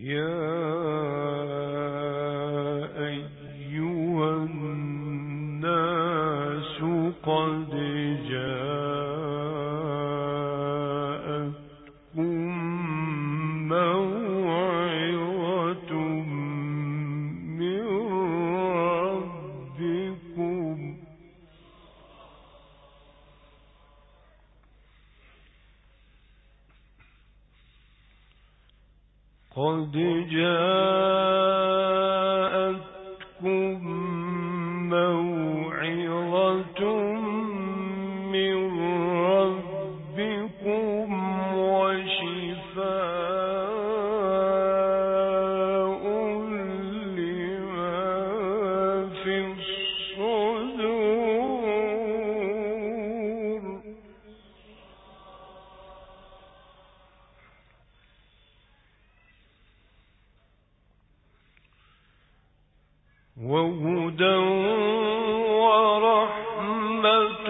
يا أيها الناس قد جاءتكم موعظة من ربكم قد جاءتكم موعظة من ربكم وشفاء لما في الصدور وهدى ورحمة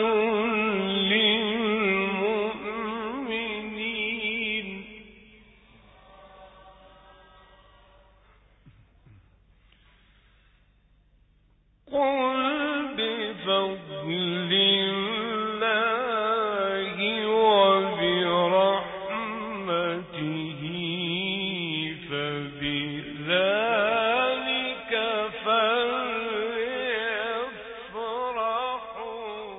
للمؤمنين قل بفضل الله وبرحمته فبذلك فليفرحوا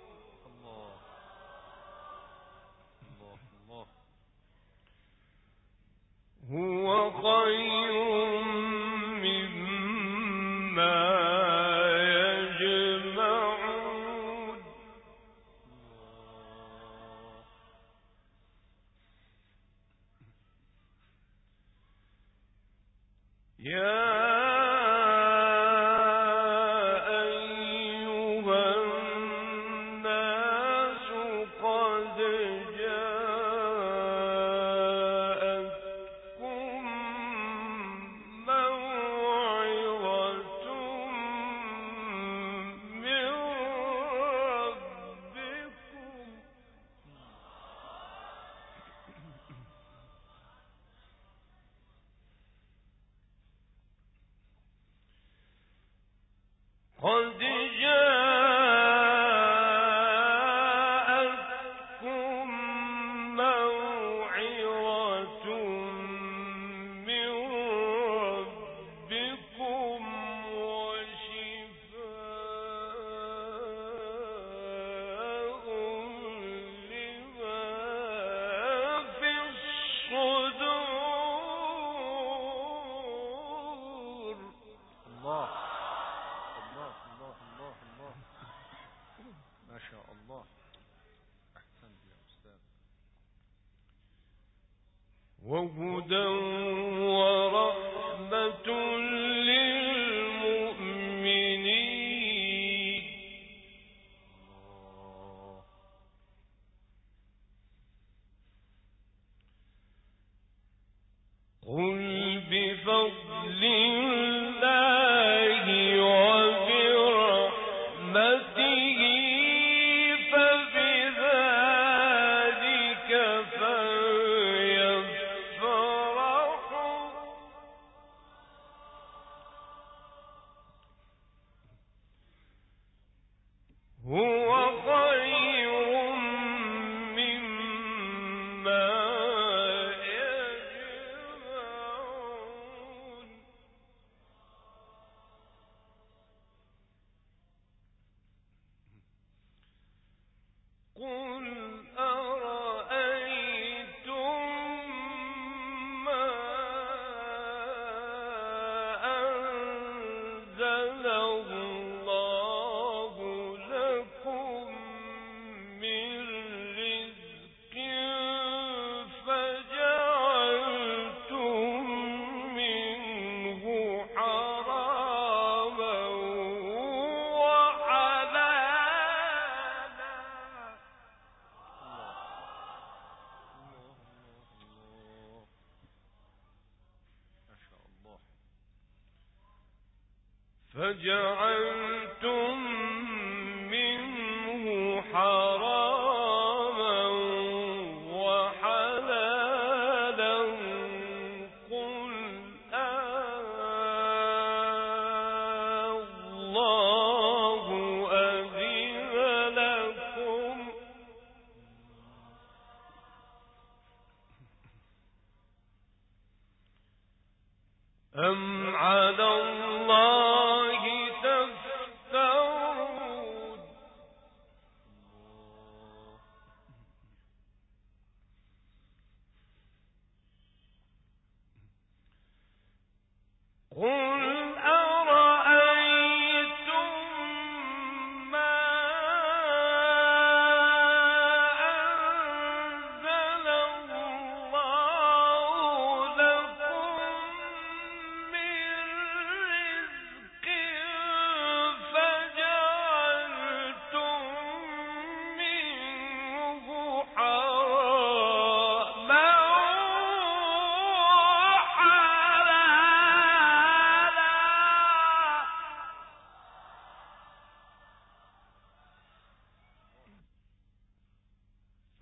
هو خير مما يجمعون يا أيها الناس قد جاءتكم موعظة من ربكم قد جاءتكم موعظة من ربكم وشفاء لما في الصدور الله الله الله الله الله ما شاء الله. أحسنت يا أستاذ. وهدى ورحمة للمؤمنين الله قل بفضل الله وبرحمته فبذلك فليفرحوا هو خير مما يجمعون قل أرأيتم ما أنزل الله لكم من رزق فجعلتم منه حراما وحلالا ما شاء الله. فجعلتم منه حراما وحلالا قل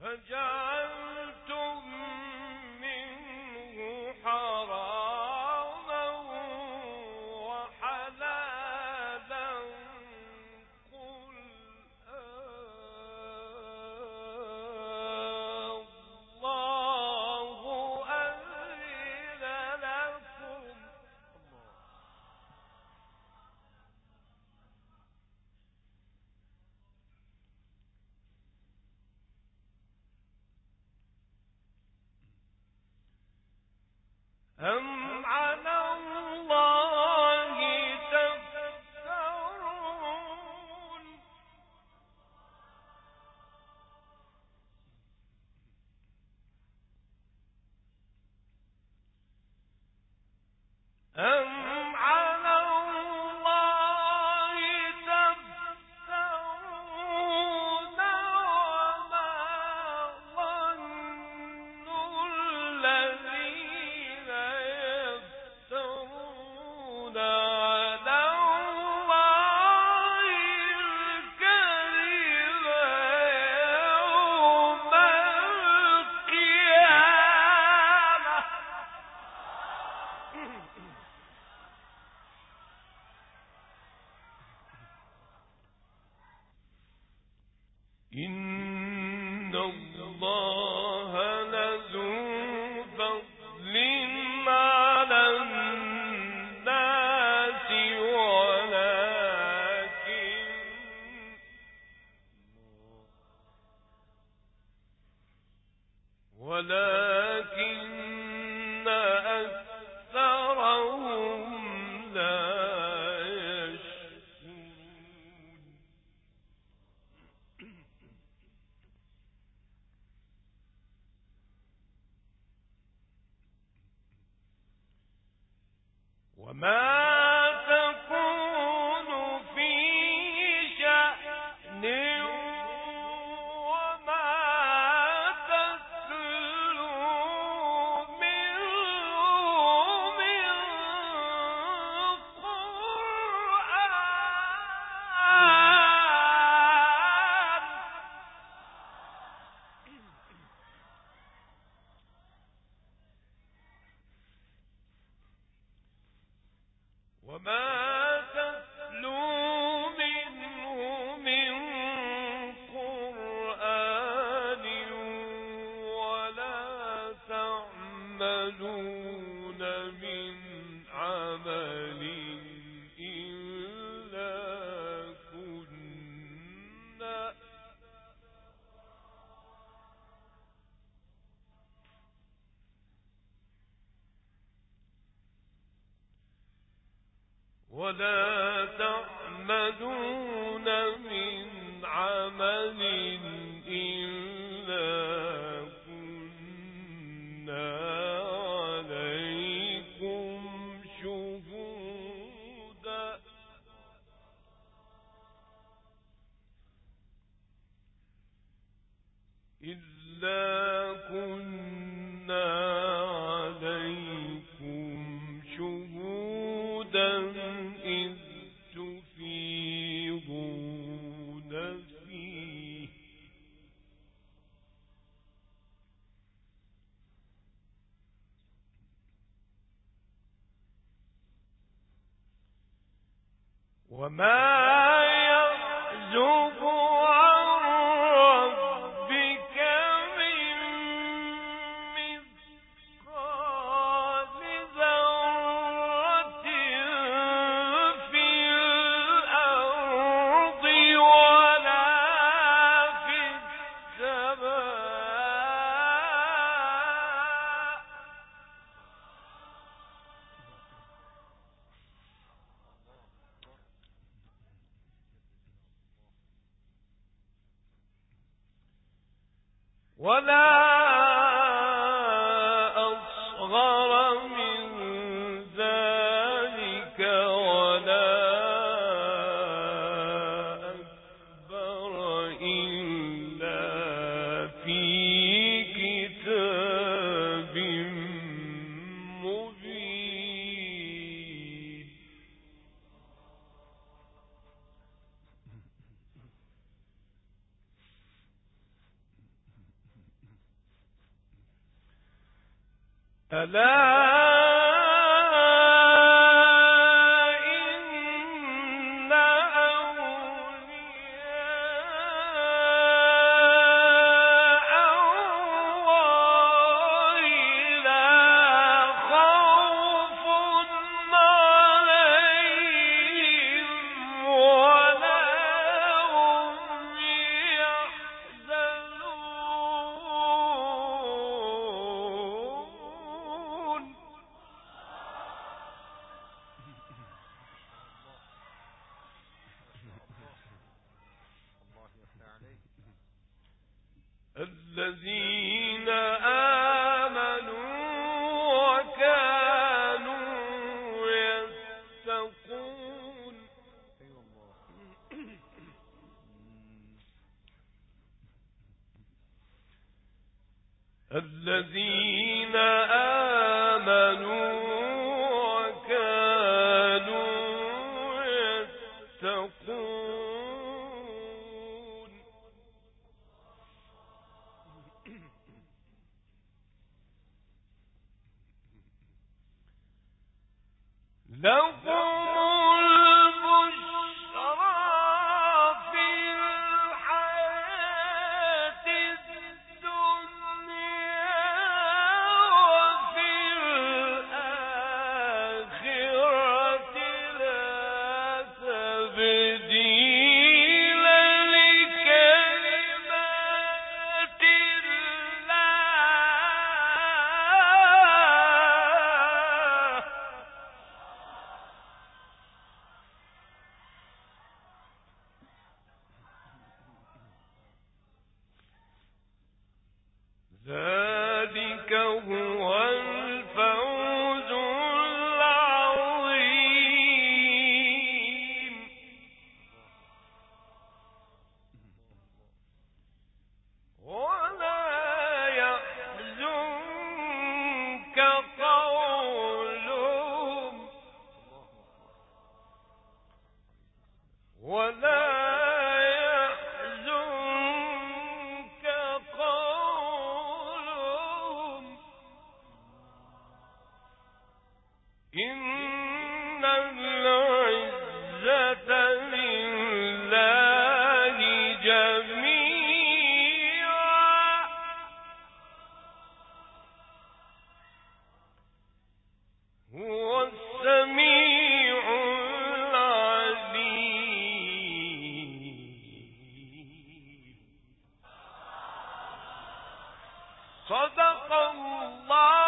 فجعلتم منه حراما وحلالا قل الله أذن لكم أم على الله تفترون أم على الله تفترون وما ظن الذين يفترون على الله الكذب يوم القيامة إن الله لذو فضل على الناس ولكن أكثرهم لا يشكرون وما تكون في شأن وما تتلو منه من قرآن وما تتلو منه من قرآن ولا تعملون من عمل إلا كنا من عمل إلا كنا عليكم شهودا إذ تفيضون فيه وما يعزب عن ربك من مثقال ذرة في الأرض ولا في السماء ولا أصغر من ذلك ولا أكبر إلا في كتاب مبين ألا الذين آمنوا وكانوا يتقون. الذين آمنوا وكانوا يتقون. لهم البشرى في الحياة الدنيا وفي الآخرة لا تبديل لكلمات الله. ذلك هو الفوز العظيم. ولا يحزنك قولهم ولا يحزنك قولهم إن العزة لله جميعا هو السميع العليم. صدق الله